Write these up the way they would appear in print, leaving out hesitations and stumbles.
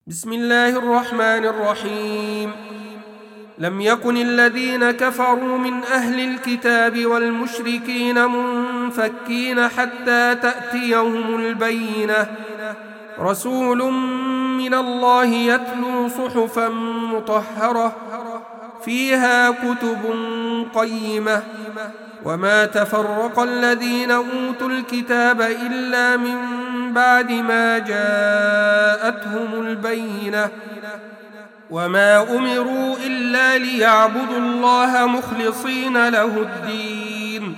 بسم الله الرحمن الرحيم. لم يكن الذين كفروا من أهل الكتاب والمشركين منفكين حتى تأتيهم البينة، رسول من الله يتلو صحفا مطهرة فيها كتب قيمة، وما تفرق الذين أوتوا الكتاب إلا من بعد ما جاءتهم البينة، وما أمروا إلا ليعبدوا الله مخلصين له الدين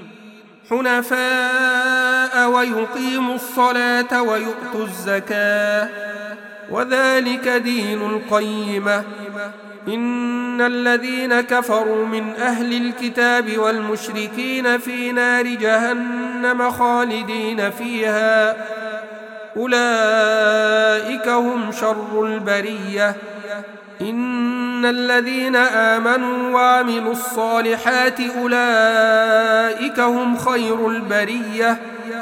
حنفاء ويقيموا الصلاة ويؤتوا الزكاة، وذلك دين القيمة. إن الذين كفروا من أهل الكتاب والمشركين في نار جهنم خالدين فيها، أولئك هم شر البرية. إن الذين آمنوا وعملوا الصالحات أولئك هم خير البرية،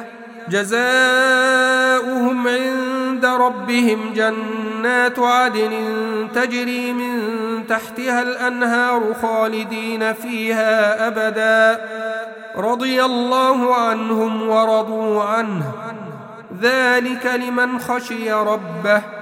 جزاؤهم عند ربهم جنات عدن تجري من تحتها الأنهار خالدين فيها أبدا، رضي الله عنهم ورضوا عنه، ذلك لمن خشي ربه.